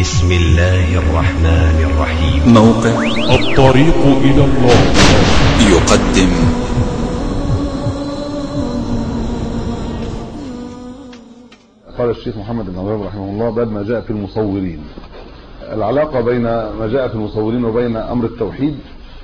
بسم الله الرحمن الرحيم. موقع الطريق إلى الله يقدم قال الشيخ محمد بن عبد الوهاب رحمه الله: باب ما جاء في المصورين. العلاقة بين ما جاء في المصورين وبين أمر التوحيد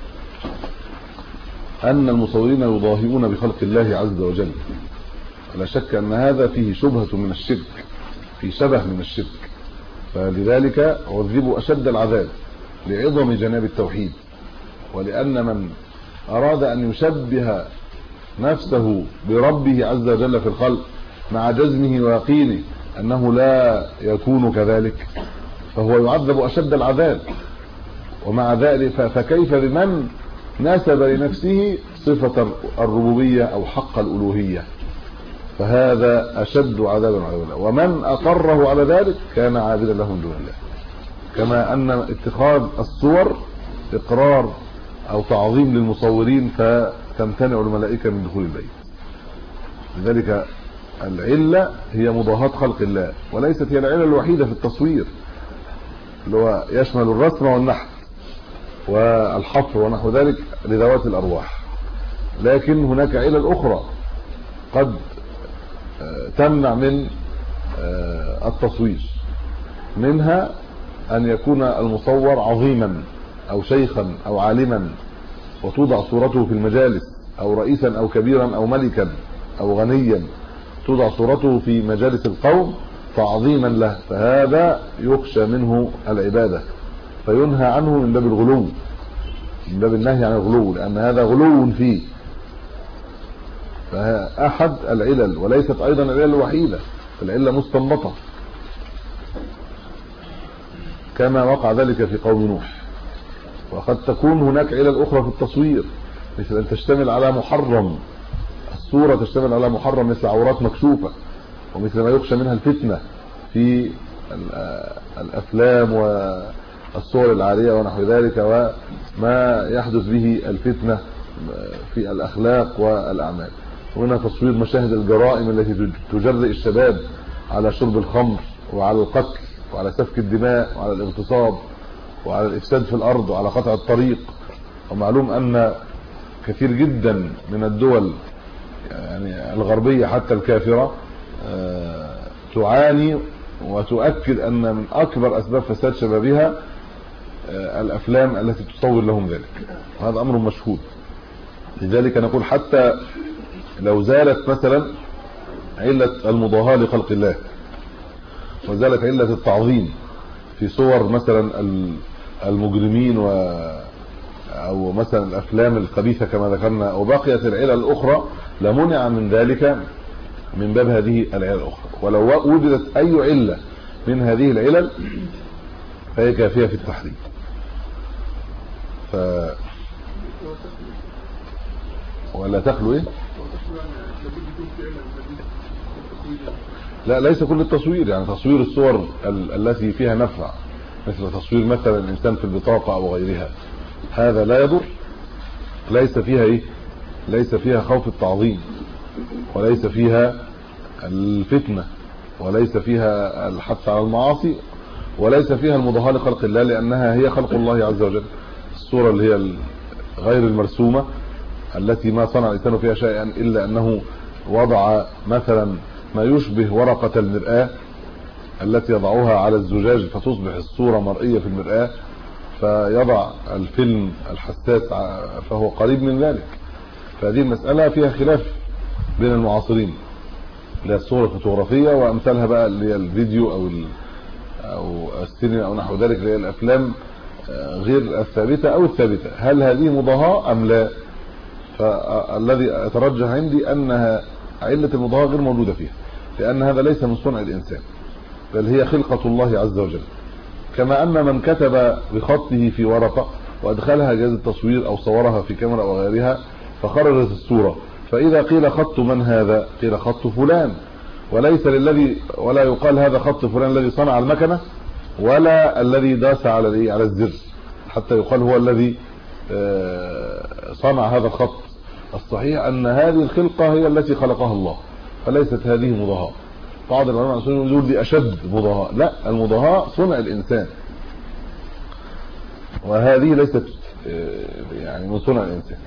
أن المصورين يضاهئون بخلق الله عز وجل، لا شك أن هذا فيه شبهة من الشرك، في شبه من الشرك، فلذلك عذبوا أشد العذاب لعظم جناب التوحيد، ولأن من أراد أن يشبه نفسه بربه عز وجل في الخلق مع جزمه ويقينه أنه لا يكون كذلك فهو يعذب أشد العذاب. ومع ذلك فكيف بمن نسب لنفسه صفة الربوبية أو حق الألوهية، فهذا أشد عذابا على الله. ومن أقره على ذلك كان عابدا له من دون الله، كما أن اتخاذ الصور إقرار أو تعظيم للمصورين فتمتنع الملائكة من دخول البيت. لذلك العلة هي مضاهاة خلق الله، وليست هي العلة الوحيدة في التصوير، اللي هو يشمل الرسم والنحت والحفر ونحو ذلك لذوات الأرواح. لكن هناك علل أخرى قد تمنع من التصوير، منها أن يكون المصور عظيما أو شيخا أو عالما وتوضع صورته في المجالس، أو رئيسا أو كبيرا أو ملكا أو غنيا، توضع صورته في مجالس القوم تعظيما له، فهذا يخشى منه العبادة فينهى عنه من باب الغلو، من باب النهي عن الغلو، لأن هذا غلو فيه. فأحد العلل، وليست أيضا العلل الوحيدة، العلة مستنبطة كما وقع ذلك في قوم نوح. وقد تكون هناك علل أخرى في التصوير، مثل أن تشتمل على محرم، الصورة تشتمل على محرم مثل عورات مكشوفة، ومثل ما يخشى منها الفتنة في الأفلام والصور العارية ونحو ذلك، وما يحدث به الفتنة في الأخلاق والأعمال. وهنا تصوير مشاهد الجرائم التي تجرئ الشباب على شرب الخمر وعلى القتل وعلى سفك الدماء وعلى الاغتصاب وعلى الإفساد في الأرض وعلى قطع الطريق. ومعلوم أن كثير جدا من الدول يعني الغربية حتى الكافرة تعاني وتؤكد أن من أكبر أسباب فساد شبابها الأفلام التي تصور لهم ذلك، وهذا أمر مشهود. لذلك نقول حتى لو زالت مثلا علة المضاهاة لخلق الله وزالت علة التعظيم في صور مثلا المجرمين أو مثلا الأفلام الخبيثة كما ذكرنا، وبقيت العلل الأخرى لمنع من ذلك من باب هذه العلل الأخرى. ولو وجدت أي علة من هذه العلل فهي كافية في التحريم. ولا تخلو ايه؟ لا، ليس كل التصوير، يعني تصوير الصور التي فيها نفع، مثل تصوير مثلا الإنسان في البطاقة أو غيرها، هذا لا يضر، ليس فيها ايه؟ ليس فيها خوف التعظيم، وليس فيها الفتنة، وليس فيها الحث على المعاصي، وليس فيها المضاهاة لخلق الله، لأنها هي خلق الله عز وجل. الصورة اللي هي غير المرسومة التي ما صنع الإنسان فيها شيئا إلا أنه وضع مثلا ما يشبه ورقة المرآة التي يضعها على الزجاج فتصبح الصورة مرئية في المرآة، فيضع الفيلم الحساس فهو قريب من ذلك. فهذه المسألة فيها خلاف بين المعاصرين، اللي هي الصورة الفوتوغرافية وأمثالها بقى اللي هي الفيديو أو السينما أو نحو ذلك، اللي هي الأفلام غير الثابتة أو الثابتة، هل هذه مضاهاة أم لا؟ فالذي يترجح عندي أنها علة المضاهاة غير موجودة فيها، لأن هذا ليس من صنع الإنسان، بل هي خلقة الله عز وجل. كما أن من كتب بخطه في ورقة وأدخلها جهاز التصوير أو صورها في كاميرا أو غيرها فخرجت الصورة، فإذا قيل خط من هذا؟ قيل خط فلان، وليس ولا يقال هذا خط فلان الذي صنع المكنة ولا الذي داس على الزر حتى يقال هو الذي صنع هذا الخط. الصحيح أن هذه الخلقة هي التي خلقها الله، فليست هذه مضاهاة. بعض العلماء يقول دي اشد مضاهاة. لا، المضاهاة صنع الانسان، وهذه ليست يعني من صنع الانسان.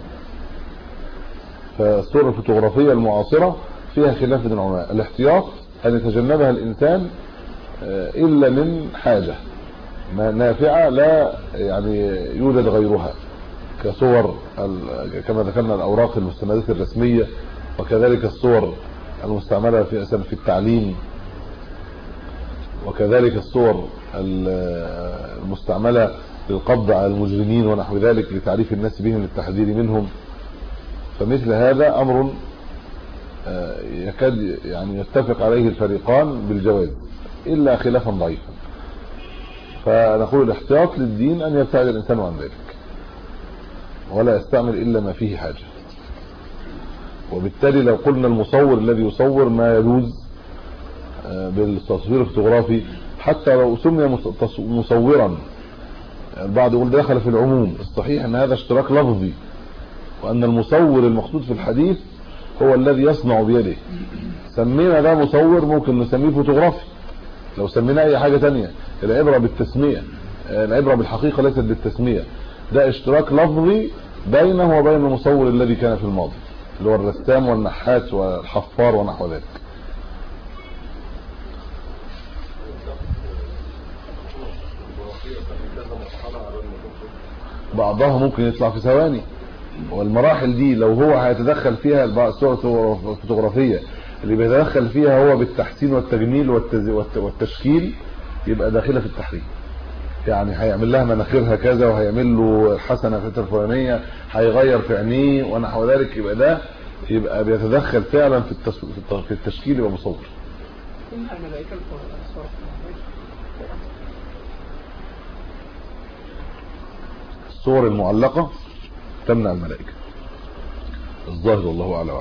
فالصور الفوتوغرافية المعاصرة فيها خلاف بين العلماء. الاحتياط ان يتجنبها الانسان الا من حاجة نافعة لا يعني يوجد غيرها، كصور كما ذكرنا الاوراق المستندات الرسمية، وكذلك الصور المستعملة في التعليم، وكذلك الصور المستعملة للقبض على المجرمين ونحو ذلك لتعريف الناس بهم للتحذير منهم. فمثل هذا امر يكاد يعني يتفق عليه الفريقان بالجواز الا خلافا ضعيفا. فنقول الاحتياط للدين ان يبتعد الانسان عن ذلك ولا يستعمل الا ما فيه حاجه. وبالتالي لو قلنا المصور الذي يصور ما يجوز بالتصوير الفوتوغرافي حتى لو سمي مصورا، البعض يقول دخل في العموم. الصحيح ان هذا اشتراك لفظي، وان المصور المقصود في الحديث هو الذي يصنع بيده. سمينا ده مصور ممكن نسميه فوتوغرافي لو سمينا اي حاجه تانية. العبره بالتسميه، العبره بالحقيقه ليست بالتسميه. ده اشتراك لفظي بينه وبين المصور الذي كان في الماضي، اللي هو الرسام والنحات والحفار ونحو ذلك. بعضها ممكن يطلع في ثواني، والمراحل دي لو هو هيتدخل فيها الصور الفوتوغرافيه اللي بيتدخل فيها هو بالتحسين والتجميل والتشكيل يبقى داخله في التحريم. يعني هيعمل لها مناخيرها كذا، وهيعمل له حسنه في الفلانيه، هيغير في عينيه ونحو ذلك، يبقى ده يبقى بيتدخل فعلا في التشكيل، يبقى مصور. الصور المعلقه تمنع الملائكه الظاهر والله اعلم.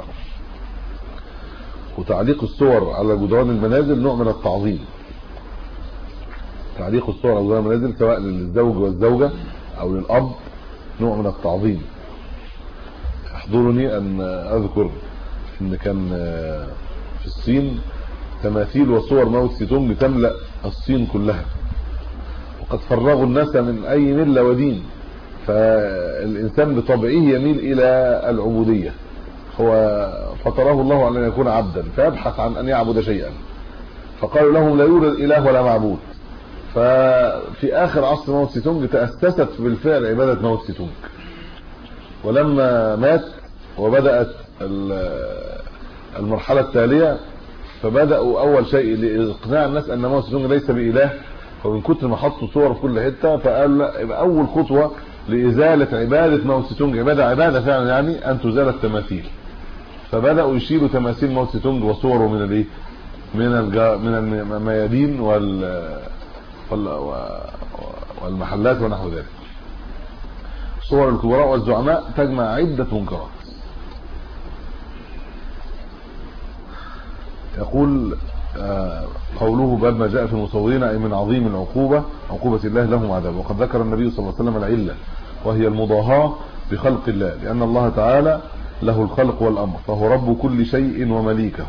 وتعليق الصور على جدران المنازل نوع من التعظيم. تعليق الصور على جدران المنازل سواء للزوج والزوجه او للاب نوع من التعظيم. يحضرني ان اذكر ان كان في الصين تماثيل وصور ماو تسي تونج تملأ الصين كلها، وقد فرغوا الناس من اي مله ودين. فالانسان بطبعه يميل الى العبوديه، هو فطره الله على ان يكون عبدا فيبحث عن ان يعبد شيئا. فقالوا لهم لا يوجد اله ولا معبود. ففي اخر عصر ماو تسي تونج تأسست بالفعل عباده ماو تسي تونج. ولما مات وبدأت المرحله التاليه فبدأوا اول شيء لاقناع الناس ان ماو تسي تونج ليس بإله، ومن كتر ما حطوا صور في كل حته فقال لا، يبقى اول خطوه لازاله عباده ماو تسي تونج، عباده فعلا يعني ان تزال التماثيل. فبداوا يشيلوا تماثيل ماو تسي تونج وصوره من الايه من الميادين والمحلات ونحو ذلك. صور الكبراء والزعماء تجمع عده منكرات. يقول قوله باب ما جاء في المصورين اي من عظيم العقوبه الله لهم عذاب. وقد ذكر النبي صلى الله عليه وسلم العله وهي المضاهاه بخلق الله، لان الله تعالى له الخلق والامر، فهو رب كل شيء ومليكه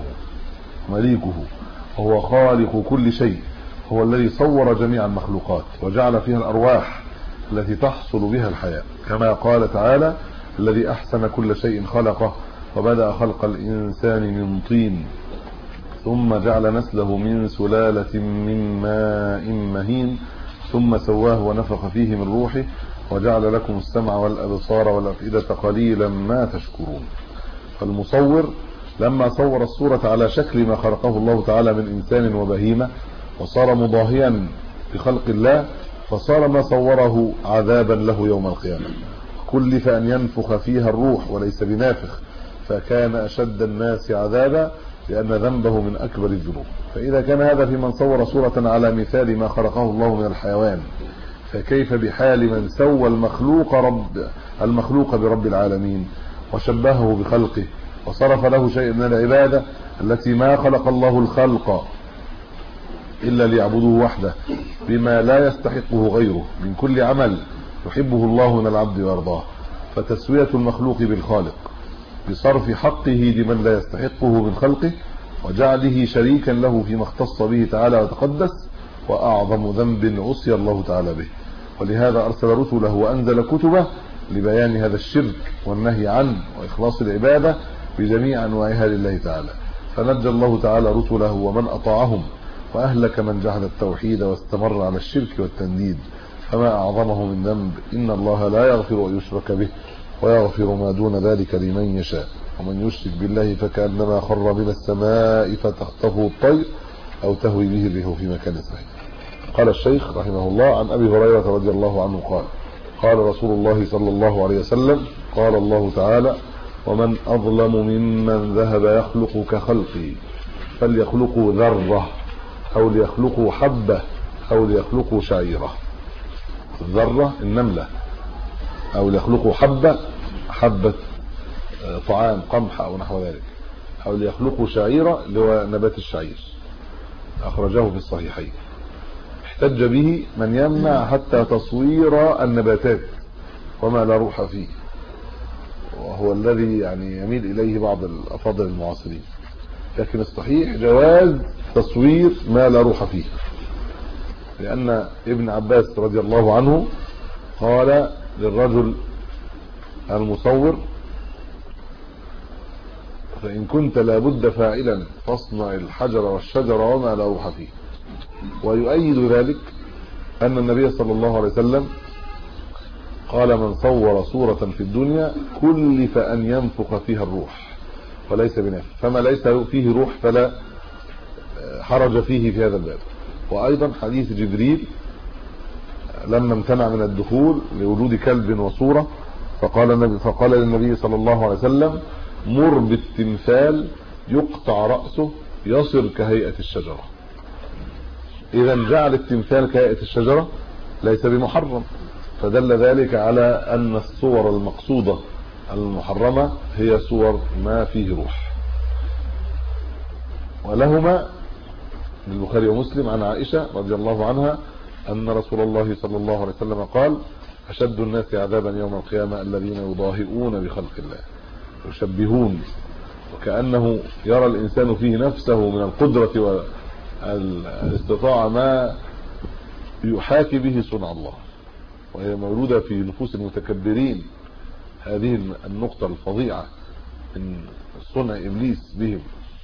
وهو خالق كل شيء، هو الذي صور جميع المخلوقات وجعل فيها الارواح التي تحصل بها الحياه، كما قال تعالى الذي احسن كل شيء خلقه وبدأ خلق الانسان من طين ثم جعل نسله من سلالة من ماء مهين ثم سواه ونفخ فيه من روحه وجعل لكم السمع والأبصار والأفئدة قليلا ما تشكرون. فالمصور لما صور الصورة على شكل ما خلقه الله تعالى من إنسان وبهيمة وصار مضاهيا بخلق الله، فصار ما صوره عذابا له يوم القيامة. كلف أن ينفخ فيها الروح وليس بنافخ، فكان أشد الناس عذابا لأن ذنبه من أكبر الذنوب. فإذا كان هذا في من صور صورة على مثال ما خلقه الله من الحيوان، فكيف بحال من سوى المخلوق برب العالمين وشبهه بخلقه وصرف له شيء من العبادة التي ما خلق الله الخلق إلا ليعبدوه وحده بما لا يستحقه غيره من كل عمل يحبه الله من العبد ويرضاه. فتسوية المخلوق بالخالق بصرف حقه لمن لا يستحقه من خلقه وجعله شريكا له فيما اختص به تعالى وتقدس، وأعظم ذنب عصي الله تعالى به. ولهذا أرسل رسله وأنزل كتبه لبيان هذا الشرك والنهي عنه وإخلاص العبادة بجميع أنواعها لله تعالى، فنجى الله تعالى رسله ومن أطاعهم، وأهلك من جحد التوحيد واستمر على الشرك والتنديد. فما أعظمه من ذنب. إن الله لا يغفر أن يشرك به ويغفر ما دون ذلك لمن يشاء، ومن يشرك بالله فكأنما خر من السماء فتخطفه الطير أو تهوي به الريح في مكان سحيق. قال الشيخ رحمه الله عن أبي هريرة رضي الله عنه قال: قال رسول الله صلى الله عليه وسلم: قال الله تعالى: ومن أظلم ممن ذهب يخلق كخلقي، فليخلقوا ذرة أو ليخلقوا حبة أو ليخلقوا شعيرة. الذرة النملة، أو ليخلقوا حبة طعام قمح أو نحو ذلك، أو ليخلقوا شعيرة اللي هو نبات الشعير. أخرجه في الصحيحين. احتج به من يمنع حتى تصوير النباتات وما لا روح فيه، وهو الذي يعني يميل إليه بعض الأفاضل المعاصرين، لكن الصحيح جواز تصوير ما لا روح فيه، لأن ابن عباس رضي الله عنه قال للرجل المصور: فإن كنت لابد فاعلا فاصنع الحجر والشجر وما لا روح فيه. ويؤيد ذلك أن النبي صلى الله عليه وسلم قال: من صور صورة في الدنيا كلف أن ينفخ فيها الروح وليس بنفخ، فما ليس فيه روح فلا حرج فيه في هذا الباب. وأيضا حديث جبريل لما امتنع من الدخول لوجود كلب وصورة، فقال للنبي صلى الله عليه وسلم: مر بالتمثال يقطع رأسه يصر كهيئة الشجرة. إذا جعل التمثال كهيئة الشجرة ليس بمحرم، فدل ذلك على أن الصور المقصودة المحرمة هي صور ما فيه روح. ولهما البخاري ومسلم عن عائشة رضي الله عنها أن رسول الله صلى الله عليه وسلم قال: أشد الناس عذابا يوم القيامة الذين يضاهئون بخلق الله، يشبهون، وكأنه يرى الإنسان فيه نفسه من القدرة والاستطاعة ما يحاكي به صنع الله، وهي مولودة في نفوس المتكبرين. هذه النقطة الفظيعة من صنع إبليس بهم.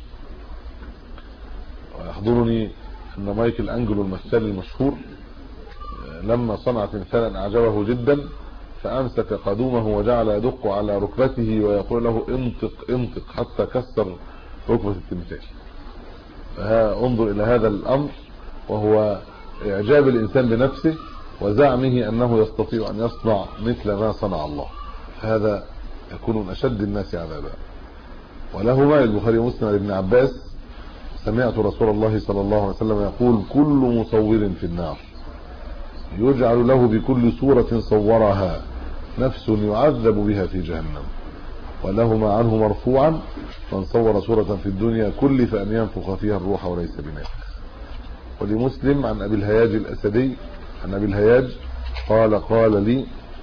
ويحضرني أن مايكل أنجلو المثال المشهور لما صنع تمثالا أعجبه جدا فأمسك قدومه وجعل يدق على ركبته ويقول له: انطق انطق، حتى كسر ركبة التمثال. انظر إلى هذا الأمر، وهو إعجاب الإنسان بنفسه وزعمه أنه يستطيع أن يصنع مثل ما صنع الله، هذا يكون من أشد الناس عذابا. ولهما البخاري ومسلم عن ابن عباس: سمعت رسول الله صلى الله عليه وسلم يقول: كل مصور في النار، يجعل له بكل صورة صورها نفس يعذب بها في جهنم. ولهما عنه مرفوعا: من صور صورة في الدنيا كلف أن ينفخ فيها الروح وليس بنافخ. ولمسلم عن أبي الهياج الأسدي عن أبي الهياج قال لي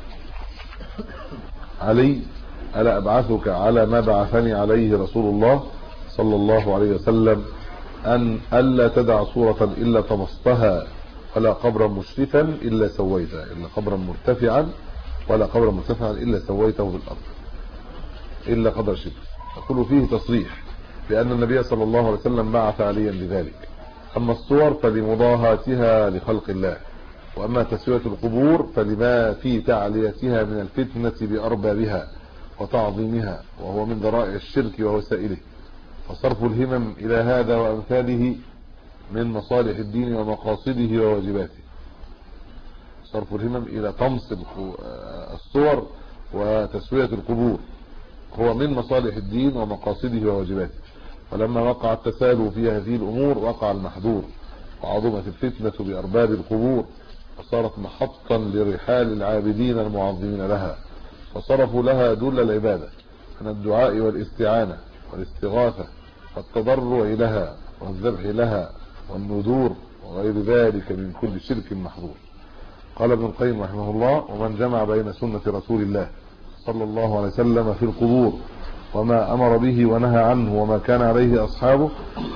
علي: ألا أبعثك على ما بعثني عليه رسول الله صلى الله عليه وسلم، أن ألا تدع صورة إلا طمستها، ولا قبرا مشرفا إلا سويته، إلا قبرا مرتفعا ولا قبرا مرتفعا إلا سويته بالأرض إلا قدر شبر. يقول فيه تصريح بأن النبي صلى الله عليه وسلم بعث عليا لذلك. أما الصور فلمضاهاتها لخلق الله، وأما تسوية القبور فلما في تعليتها من الفتنة بأربابها وتعظيمها، وهو من ذرائع الشرك ووسائله. فصرف الهمم إلى هذا وأمثاله من مصالح الدين ومقاصده وواجباته. صرف الهمم إلى طمس الصور وتسوية القبور هو من مصالح الدين ومقاصده وواجباته. ولما وقع التسالو في هذه الأمور وقع المحذور، وعظمت الفتنة بأرباب القبور، وصارت محطا لرحال العابدين المعظمين لها، وصرفوا لها دول العبادة من الدعاء والاستعانة والاستغاثة والتضرع لها والذبح لها والنذور وغير ذلك من كل شرك محظور. قال ابن القيم رحمه الله: ومن جمع بين سنة رسول الله صلى الله عليه وسلم في القبور وما أمر به ونهى عنه وما كان عليه أصحابه،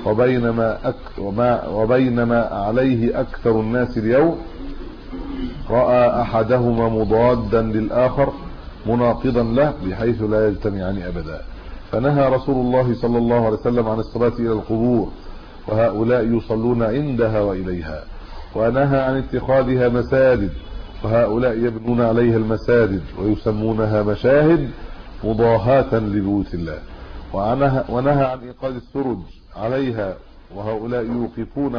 وبينما عليه أكثر الناس اليوم، رأى أحدهما مضادا للآخر مناقضا له بحيث لا يجتمعان أبدا. فنهى رسول الله صلى الله عليه وسلم عن الصلاة إلى القبور، وهؤلاء يصلون عندها وإليها، ونهى عن اتخاذها مساجد، وهؤلاء يبنون عليها المساجد ويسمونها مشاهد مضاهاة لبيوت الله. ونهى عن إيقاد السرج عليها، وهؤلاء يوقفون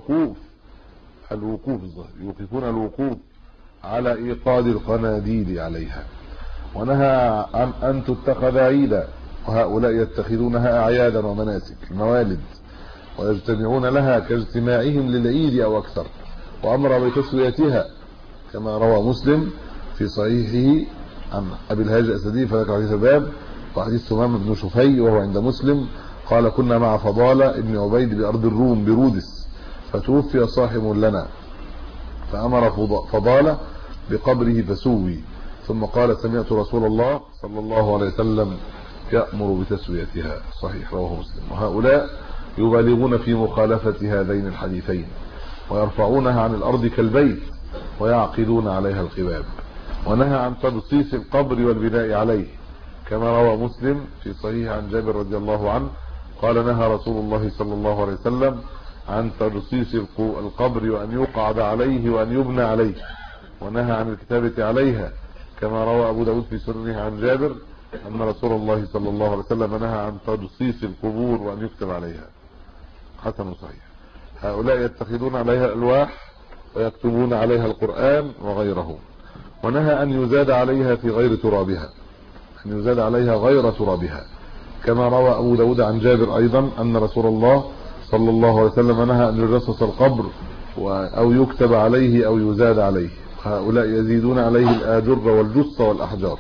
الوقوف على إيقاد القناديل عليها. ونهى عن أن تتخذ عيدا، وهؤلاء يتخذونها أعيادا ومناسك الموالد، ويجتمعون لها كاجتماعهم للعيد أو أكثر، وأمر بتسويتها كما روى مسلم في صحيحه عن أبي الهاج الأسدي فذكر حديث الباب وحديث ثمام بن شفي وهو عند مسلم قال: كنا مع فضالة ابن عبيد بأرض الروم برودس، فتوفي صاحب لنا، فأمر فضالة بقبره فسوي، ثم قال: سمعت رسول الله صلى الله عليه وسلم يأمر بتسويتها. صحيح، رواه مسلم. وهؤلاء يبالغون في مخالفة هذين الحديثين، ويرفعونها عن الأرض كالبيت، ويعقدون عليها القباب. ونهى عن تبصيص القبر والبناء عليه، كما روى مسلم في صحيح عن جابر رضي الله عنه قال: نهى رسول الله صلى الله عليه وسلم عن تبصيص القبر وأن يقعد عليه وأن يبنى عليه، ونهى عن الكتابة عليها، كما روى أبو داود في سننه عن جابر أن رسول الله صلى الله عليه وسلم نهى عن تبصيص القبور وأن يكتب عليها. حسن صحيح. هؤلاء يتخذون عليها الألواح ويكتبون عليها القرآن وغيره. ونهى أن يزاد عليها في غير ترابها، أن يزاد عليها غير ترابها، كما روى أبو داود عن جابر أيضا أن رسول الله صلى الله عليه وسلم نهى أن يجسس القبر أو يكتب عليه أو يزاد عليه. هؤلاء يزيدون عليه الآجر والجص والأحجار،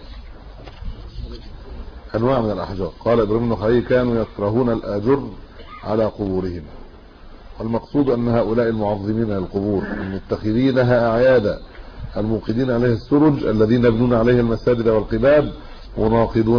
أنواع من الأحجار. قال إبراهيم بن خليل: كانوا يكرهون الآجر على قبورهم. والمقصود أن هؤلاء المعظمين للقبور المتخذينها أعيادا الموقدين عليها السرج الذين يبنون عليها المساجد والقباب مناقضون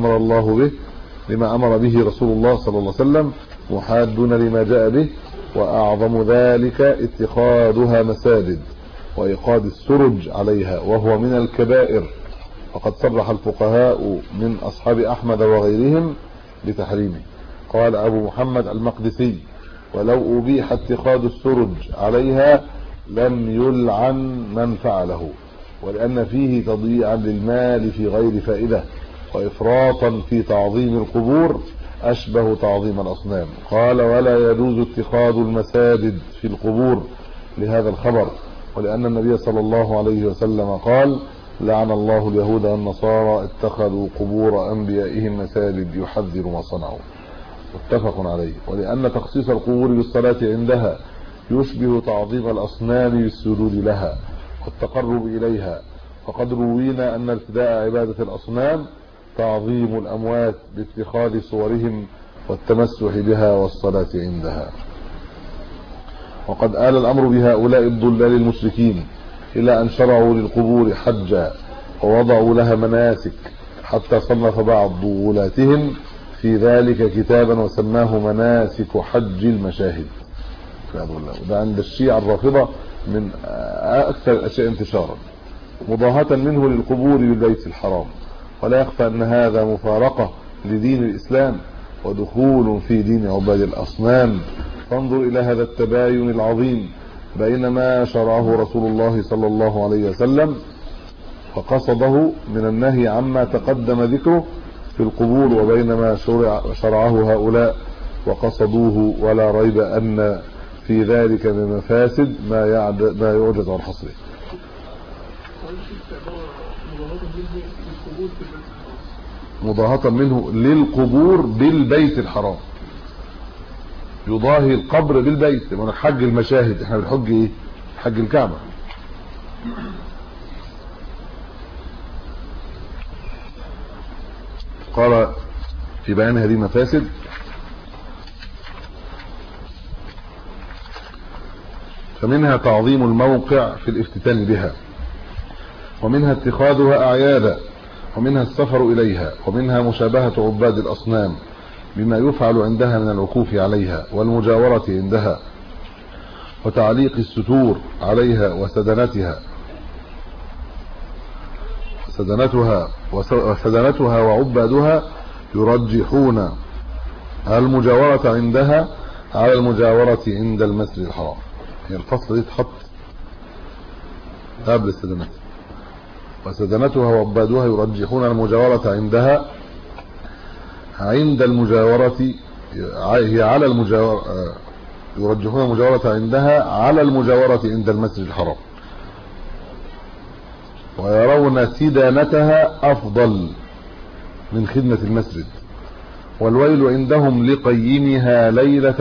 لما أمر به رسول الله صلى الله عليه وسلم، محادون لما جاء به، وأعظم ذلك اتخاذها مساجد وإيقاد السرج عليها، وهو من الكبائر. وقد صرح الفقهاء من أصحاب أحمد وغيرهم بتحريمه. قال أبو محمد المقدسي: ولو أبيح اتخاذ السرج عليها لم يلعن من فعله، ولأن فيه تضييعا للمال في غير فائدة، وإفراطا في تعظيم القبور أشبه تعظيم الأصنام. قال: ولا يجوز اتخاذ المساجد في القبور لهذا الخبر، ولأن النبي صلى الله عليه وسلم قال: لعن الله اليهود والنصارى اتخذوا قبور أنبيائهم مساجد يحذر ما صنعوا. متفق عليه. ولأن تخصيص القبور بالصلاة عندها يشبه تعظيم الأصنام بالسجود لها والتقرب إليها، وقد روينا أن ابتداء عبادة الأصنام تعظيم الأموات باتخاذ صورهم والتمسح بها والصلاة عندها. وقد آل الأمر بهؤلاء الضلال المشركين إلى أن شرعوا للقبور حجا ووضعوا لها مناسك، حتى صنف بعض غلاتهم في ذلك كتابا وسماه مناسك حج المشاهد. وده عند الشيعة الرافضة من أكثر الأشياء انتشارا، مضاهاة منه للقبور بالبيت الحرام. ولا يخفى أن هذا مفارقة لدين الإسلام ودخول في دين عباد الأصنام. فانظر إلى هذا التباين العظيم بين ما شرعه رسول الله صلى الله عليه وسلم فقصده من النهي عما تقدم ذكره في القبور، وبين ما شرعه هؤلاء وقصدوه، ولا ريب أن في ذلك من مفاسد ما يعجز عن حصره. مضاهاة منه للقبور بالبيت الحرام، يضاهي القبر بالبيت. من حج المشاهد، احنا بنحج ايه؟ حج الكعبة. قال في بيان هذه المفاسد: فمنها تعظيم الموقع في الافتتان بها، ومنها اتخاذها أعيادا، ومنها السفر إليها، ومنها مشابهة عباد الأصنام بما يفعل عندها من الوقوف عليها والمجاورة عندها وتعليق الستور عليها وسدنتها وعبادها يرجحون المجاورة عندها على المجاورة عند المسجد الحرام. يعني الفصل دي تحط قبل السدنات. وسدنتها وعبادها يرجحون المجاورة عندها عند المجاورة، هي على المجاورة، يرجحون المجاورة عندها على المجاورة عند المسجد الحرام، ويرون سدانتها أفضل من خدمة المسجد. والويل عندهم لقيمها ليلة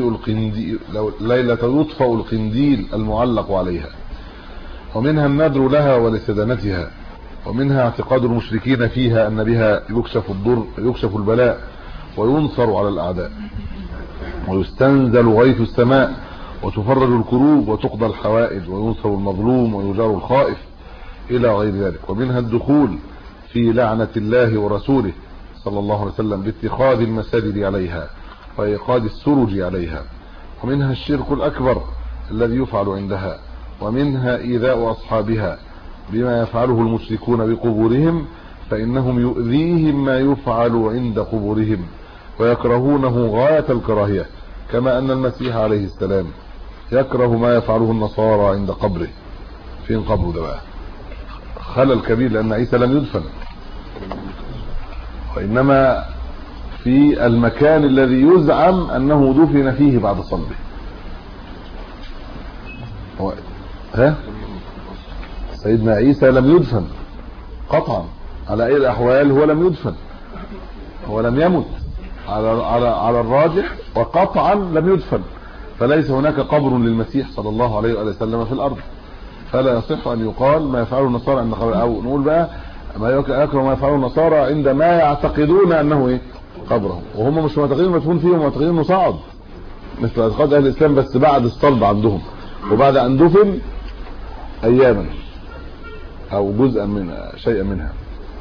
يطفئ القنديل المعلق عليها. ومنها النذر لها ولسدنتها. ومنها اعتقاد المشركين فيها أن بها يكشف البلاء وينصر على الأعداء ويستنزل غيث السماء وتفرج الكروب وتقضى الحوائج وينصر المظلوم ويجار الخائف إلى غير ذلك. ومنها الدخول في لعنة الله ورسوله صلى الله عليه وسلم باتخاذ المساجد عليها وإيقاد السرج عليها. ومنها الشرك الأكبر الذي يفعل عندها. ومنها إيذاء أصحابها بما يفعله المشركون بقبورهم، فإنهم يؤذيهم ما يفعل عند قبورهم ويكرهونه غاية الكراهية، كما أن المسيح عليه السلام يكره ما يفعله النصارى عند قبره. فين قبره ده بقى؟ خلل كبير، لأن عيسى لم يدفن، وإنما في المكان الذي يزعم أنه دفن فيه بعد صلبه. سيدنا عيسى لم يدفن قطعا، على أي الأحوال هو لم يدفن، هو لم يمت على الراجح، وقطعا لم يدفن، فليس هناك قبر للمسيح صلى الله عليه وآله وسلم في الأرض. فلا يصح أن يقال ما يفعله النصارى عند قبر، أو نقول بقى ما يكره ما يفعله النصارى عندما يعتقدون أنه قبره، وهم مش معتقدين مدفون فيه، معتقدين انه صعد، مثل اعتقاد اهل الاسلام بس بعد الصلب عندهم وبعد ان دفن اياما او جزءا منها، شيئا منها.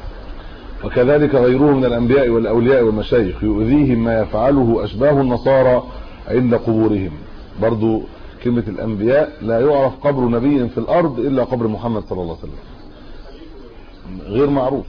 وكذلك غيرهم من الانبياء والاولياء والمشايخ يؤذيهم ما يفعله اشباه النصارى عند قبورهم. برضو كلمة الانبياء لا يعرف قبر نبي في الارض الا قبر محمد صلى الله عليه وسلم، غير معروف.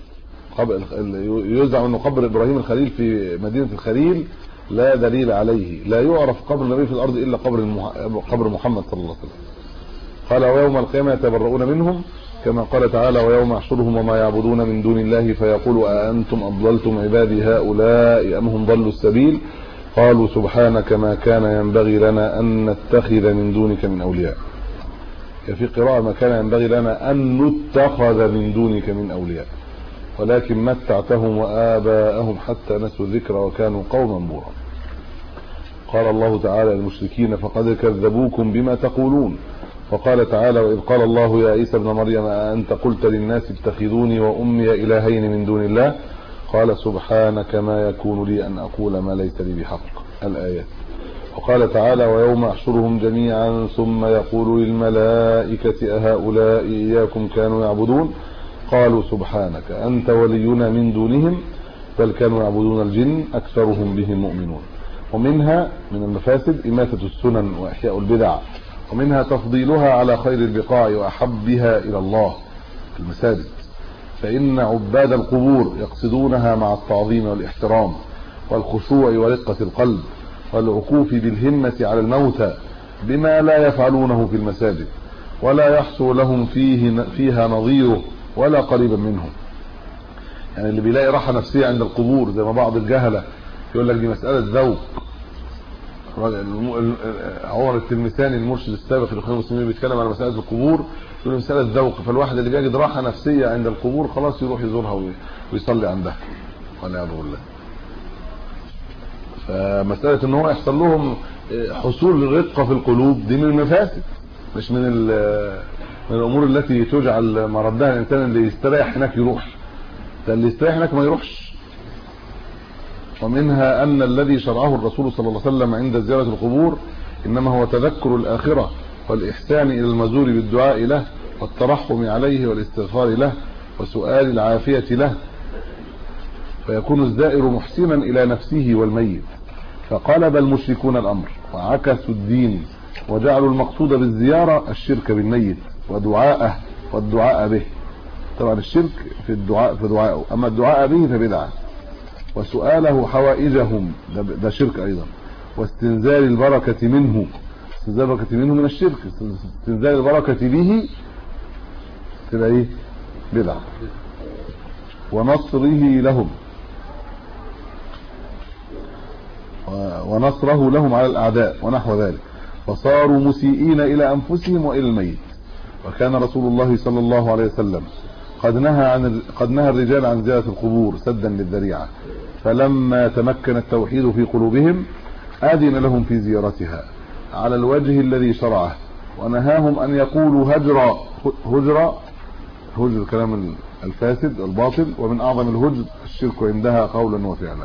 يزعم انه قبر ابراهيم الخليل في مدينة الخليل لا دليل عليه، لا يعرف قبر النبي في الارض الا قبر محمد صلى الله عليه وسلم. قال ويوم القيامة يتبرؤون منهم، كما قال تعالى ويوم يحشرهم وما يعبدون من دون الله فيقول أأنتم أضللتم عبادي هؤلاء أم هم ضلوا السبيل قالوا سبحانك ما كان ينبغي لنا أن نتخذ من دونك من أولياء. في قراءة ما كان ينبغي لنا أن نتخذ من دونك من أولياء ولكن متعتهم وآباءهم حتى نسوا الذكر وكانوا قوما بورا. قال الله تعالى للمشركين فقد كذبوكم بما تقولون. وقال تعالى وإذ قال الله يا عيسى ابن مريم أأنت قلت للناس اتخذوني وأمي إلهين من دون الله قال سبحانك ما يكون لي أن أقول ما ليس لي بحق. الآيات. وقال تعالى ويوم يحشرهم جميعا ثم يقول للملائكة أهؤلاء إياكم كانوا يعبدون قالوا سبحانك أنت ولينا من دونهم بل كانوا يعبدون الجن أكثرهم بهم مؤمنون. ومنها من المفاسد إماتة السنن وإحياء البدع. ومنها تفضيلها على خير البقاع وأحبها إلى الله في المساجد، فإن عباد القبور يقصدونها مع التعظيم والاحترام والخشوع ورقة القلب والعكوف بالهمة على الموتى بما لا يفعلونه في المساجد ولا يحصل لهم فيها نظيره ولا قريبا منهم. يعني اللي بيلاقي راحة نفسية عند القبور زي ما بعض الجهلة يقول لك دي مسألة ذوق. عمر التلمساني المرشد السابق للإخوان المسلمين بيتكلم على مسألة القبور يقول مسألة ذوق، فالواحد اللي بيجد راحة نفسية عند القبور خلاص يروح يزورها ويصلي عندها والعياذ بالله. فمسألة ان هو يحصل لهم حصول رقة في القلوب دي من المفاسد، مش من الامور التي تجعل مردها الانسان اللي يستريح هناك يروح، ده اللي يستريح هناك ما يروحش. ومنها ان الذي شرعه الرسول صلى الله عليه وسلم عند زيارة القبور انما هو تذكر الاخرة والاحسان الى المزور بالدعاء له والترحم عليه والاستغفار له وسؤال العافية له فيكون الزائر محسنا إلى نفسه والميت. فقلب المشركون الأمر وعكسوا الدين وجعلوا المقصود بالزيارة الشرك بالميت ودعاءه والدعاء به. طبعا الشرك في الدعاء في دعائه، أما الدعاء به فبدعة. وسؤاله حوائجهم ده شرك أيضا. واستنزال البركة منه، استنزال البركة منه من الشرك. استنزال البركة به تبقى ايه؟ بدعة. ونصره لهم ونصره لهم على الأعداء ونحو ذلك، فصاروا مسيئين إلى أنفسهم وإلى الميت. وكان رسول الله صلى الله عليه وسلم قد نهى الرجال عن زيارة القبور سدا للذريعة، فلما تمكن التوحيد في قلوبهم أذن لهم في زيارتها على الوجه الذي شرعه، ونهاهم أن يقولوا هجر الكلام الفاسد الباطل، ومن أعظم الهجر الشرك عندها قولا وفعلا.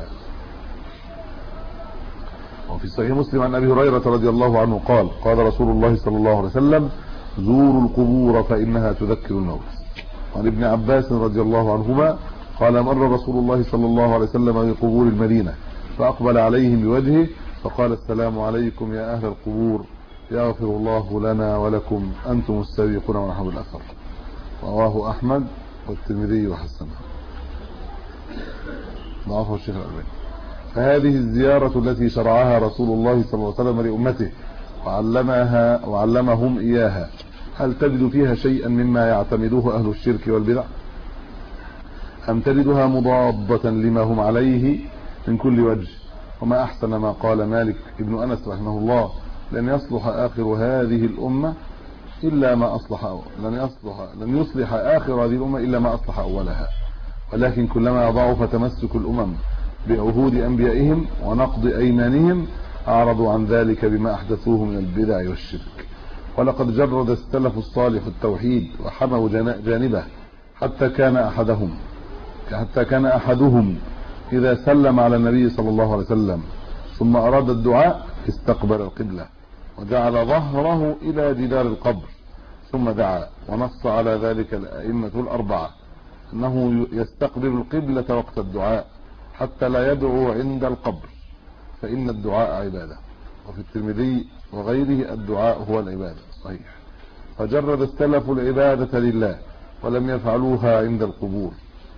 وفي صحيح مسلم عن أبي هريرة رضي الله عنه قال: قال رسول الله صلى الله عليه وسلم: زوروا القبور فإنها تذكر الموت. وعن ابن عباس رضي الله عنهما قال: مر رسول الله صلى الله عليه وسلم بقبور المدينة فأقبل عليهم بوجهه فقال: السلام عليكم يا أهل القبور، يغفر الله لنا ولكم، أنتم السابقون ونحن الأثر. رواه أحمد والترمذي وحسنه، ضعفه الشيخ الألباني. فهذه الزيارة التي شرعها رسول الله صلى الله عليه وسلم لأمته وعلمهم إياها، هل تجد فيها شيئا مما يعتمدوه أهل الشرك والبدع، أم تجدها مضادة لما هم عليه من كل وجه؟ وما أحسن ما قال مالك ابن أنس رحمه الله: لن يصلح آخر هذه الأمة إلا ما أصلح لن يصلح آخر هذه الأمة إلا ما أصلح أولها، ولكن كلما ضعف تمسك الأمم بعهود أنبيائهم ونقض أيمانهم أعرضوا عن ذلك بما أحدثوه من البدع والشرك. ولقد جرد السلف الصالح التوحيد وحموا جانبه حتى كان أحدهم إذا سلم على النبي صلى الله عليه وسلم ثم أراد الدعاء استقبل القبلة وجعل ظهره إلى جدار القبر ثم دعا، ونص على ذلك الأئمة الأربعة أنه يستقبل القبلة وقت الدعاء حتى لا يدعو عند القبر، فإن الدعاء عبادة. وفي الترمذي وغيره: الدعاء هو العبادة. صحيح. فجرد السلف العبادة لله ولم يفعلوها عند القبور،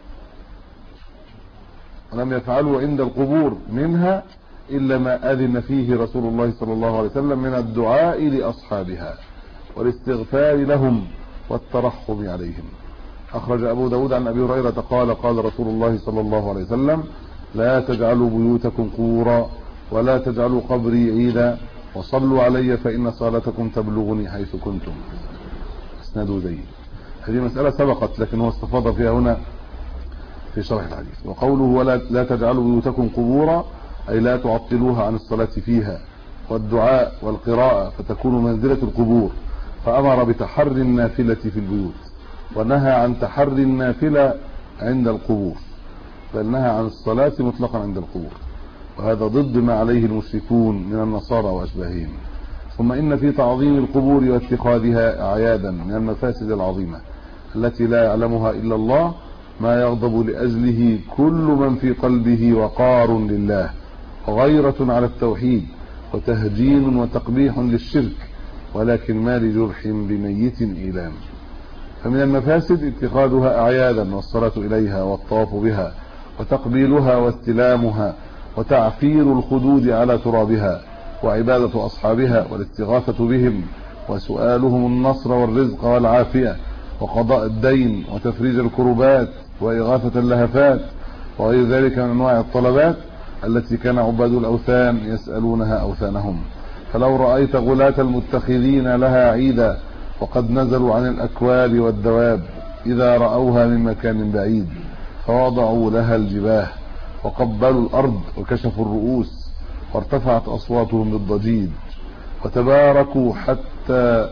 منها إلا ما أذن فيه رسول الله صلى الله عليه وسلم من الدعاء لأصحابها والاستغفار لهم والترحم عليهم. أخرج أبو داود عن أبي هريرة قال: قال رسول الله صلى الله عليه وسلم: لا تجعلوا بيوتكم قبورا ولا تجعلوا قبري عيدا وصلوا علي فإن صلاتكم تبلغني حيث كنتم. اسنادوا زي هذه مسألة سبقت، لكن هو استفاض فيها هنا في شرح الحديث. وقوله ولا تجعلوا بيوتكم قبورا أي لا تعطلوها عن الصلاة فيها والدعاء والقراءة فتكون منزلة القبور، فأمر بتحري النافلة في البيوت ونهى عن تحري النافلة عند القبور، بل نهى عن الصلاة مطلقا عند القبور، وهذا ضد ما عليه المشركون من النصارى وأشباههم. ثم إن في تعظيم القبور واتخاذها أعيادا من المفاسد العظيمة التي لا يعلمها إلا الله ما يغضب لأجله كل من في قلبه وقار لله وغيرة على التوحيد وتهجين وتقبيح للشرك، ولكن ما لجرح بميت إيلام. فمن المفاسد اتخاذها أعيادا والصلاة إليها والطواف بها وتقبيلها واستلامها وتعفير الخدود على ترابها وعبادة أصحابها والاستغاثة بهم وسؤالهم النصر والرزق والعافية وقضاء الدين وتفريج الكربات وإغاثة اللهفات وغير ذلك من أنواع الطلبات التي كان عباد الأوثان يسألونها أوثانهم. فلو رأيت غلاة المتخذين لها عيدا وقد نزلوا عن الأكواب والدواب إذا رأوها من مكان بعيد فوضعوا لها الجباه وقبلوا الأرض وكشفوا الرؤوس وارتفعت أصواتهم بالضجيج وتباكوا حتى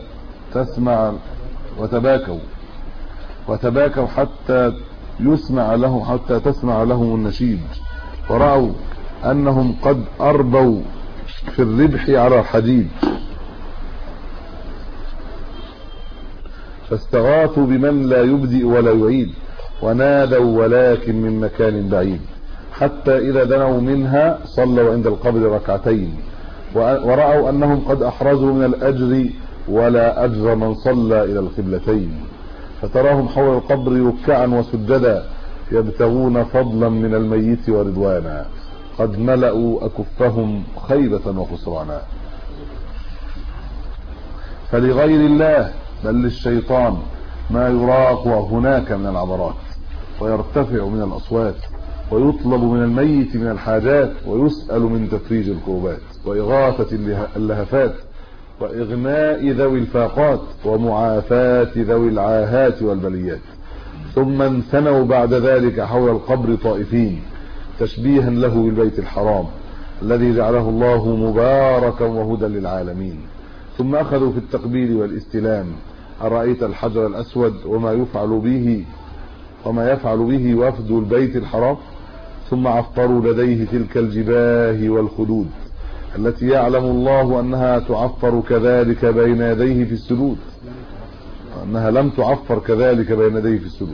تسمع لهم النشيد، ورأوا أنهم قد أربوا في الربح على الحديد فاستغاثوا بمن لا يبدئ ولا يعيد ونادوا ولكن من مكان بعيد حتى إذا دنوا منها صلوا عند القبر ركعتين، ورأوا أنهم قد أحرزوا من الأجر ولا أجر من صلى إلى القبلتين، فتراهم حول القبر ركعا وسجدا يبتغون فضلا من الميت ورضوانا، قد ملأوا أكفهم خيبة وخسرانا. فلغير الله بل للشيطان ما يراق هناك من العبرات، ويرتفع من الأصوات، ويطلب من الميت من الحاجات، ويسأل من تفريج الكروبات، وإغاثة اللهفات، وإغناء ذوي الفاقات، ومعافاة ذوي العاهات والبليات. ثم انثنوا بعد ذلك حول القبر طائفين تشبيها له بالبيت الحرام الذي جعله الله مباركا وهدى للعالمين. ثم أخذوا في التقبيل والاستلام. أرأيت الحجر الأسود وما يفعل به وفد البيت الحرام؟ ثم عفروا لديه تلك الجباه والخدود التي يعلم الله أنها تعفر كذلك بين يديه في السجود، أنها لم تعفر كذلك بين يديه في السجود.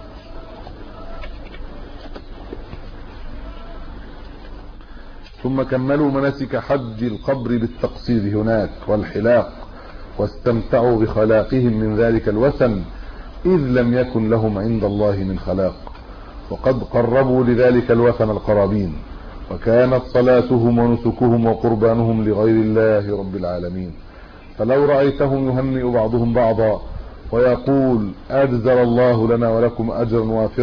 ثم كملوا مناسك حج القبر بالتقصير هناك والحلاق، واستمتعوا بخلاقهم من ذلك الوثن إذ لم يكن لهم عند الله من خلاق، وقد قربوا لذلك الوثن القرابين، وكانت صلاتهم ونسكهم وقربانهم لغير الله رب العالمين. فلو رأيتهم يهنئ بعضهم بعضا ويقول أجزل الله لنا ولكم أجرا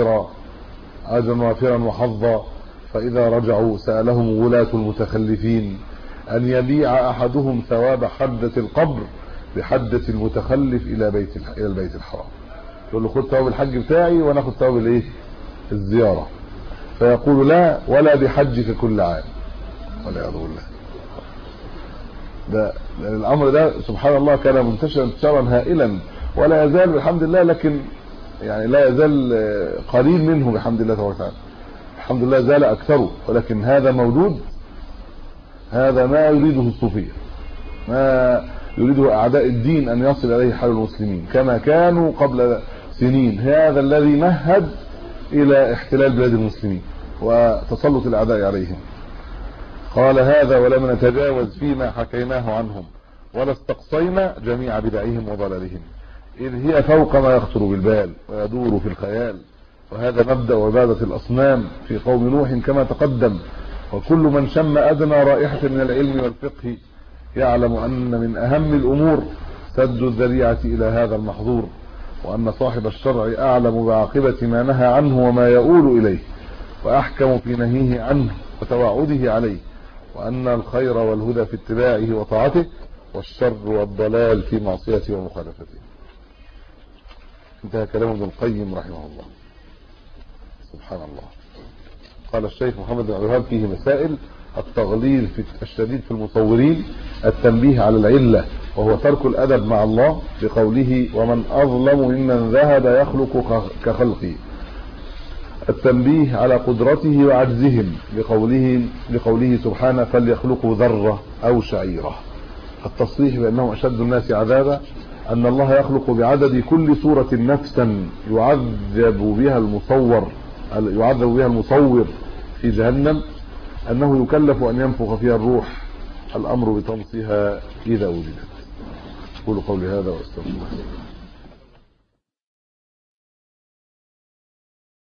وافرا وحظا، فإذا رجعوا سألهم غلاة المتخلفين أن يبيع أحدهم ثواب حجة القبر بحجة المتخلف إلى البيت الحرام. يقول له خد ثواب الحج بتاعي وانا اخد ثواب الايه الزيارة، فيقول لا ولا بحجك كل عام، والعياذ بالله. ده الامر ده سبحان الله كان منتشرا انتشارا هائلا، ولا يزال بالحمد لله، لكن يعني لا يزال قليل منه بحمد الله تبارك وتعالى. الحمد لله زال اكثره، ولكن هذا موجود. هذا ما يريده الصوفيه، ما يريده اعداء الدين ان يصل اليه حال المسلمين كما كانوا قبل سنين. هذا الذي مهد الى احتلال بلاد المسلمين وتسلط الاعداء عليهم. قال هذا ولم نتجاوز فيما حكيناه عنهم ولا استقصينا جميع بدعهم وضلالهم، إذ هي فوق ما يخطر بالبال ويدور في الخيال. وهذا مبدأ عبادة الأصنام في قوم نوح كما تقدم. وكل من شم أدنى رائحة من العلم والفقه يعلم أن من أهم الأمور سد الذريعة إلى هذا المحظور، وأن صاحب الشرع أعلم بعاقبة ما نهى عنه وما يؤول إليه، وأحكم في نهيه عنه وتوعده عليه، وأن الخير والهدى في اتباعه وطاعته، والشر والضلال في معصيته ومخالفته. انتهى كلام ابن القيم رحمه الله. سبحان الله. قال الشيخ محمد بن عبد الوهاب فيه مسائل: التغليظ في الشديد في المصورين، التنبيه على العلة وهو ترك الأدب مع الله بقوله ومن أظلم ممن ذهب يخلق كخلقه، التنبيه على قدرته وعجزهم بقوله سبحانه فليخلقوا ذرة أو شعيرة، التصريح بأنه أشد الناس عذابا أن الله يخلق بعدد كل صورة نفسا يعذب بها المصور في جهنم، أنه يكلف أن ينفخ فيها الروح، الأمر بطمسها إذا وجدت. قولوا قولي هذا واستغفر الله.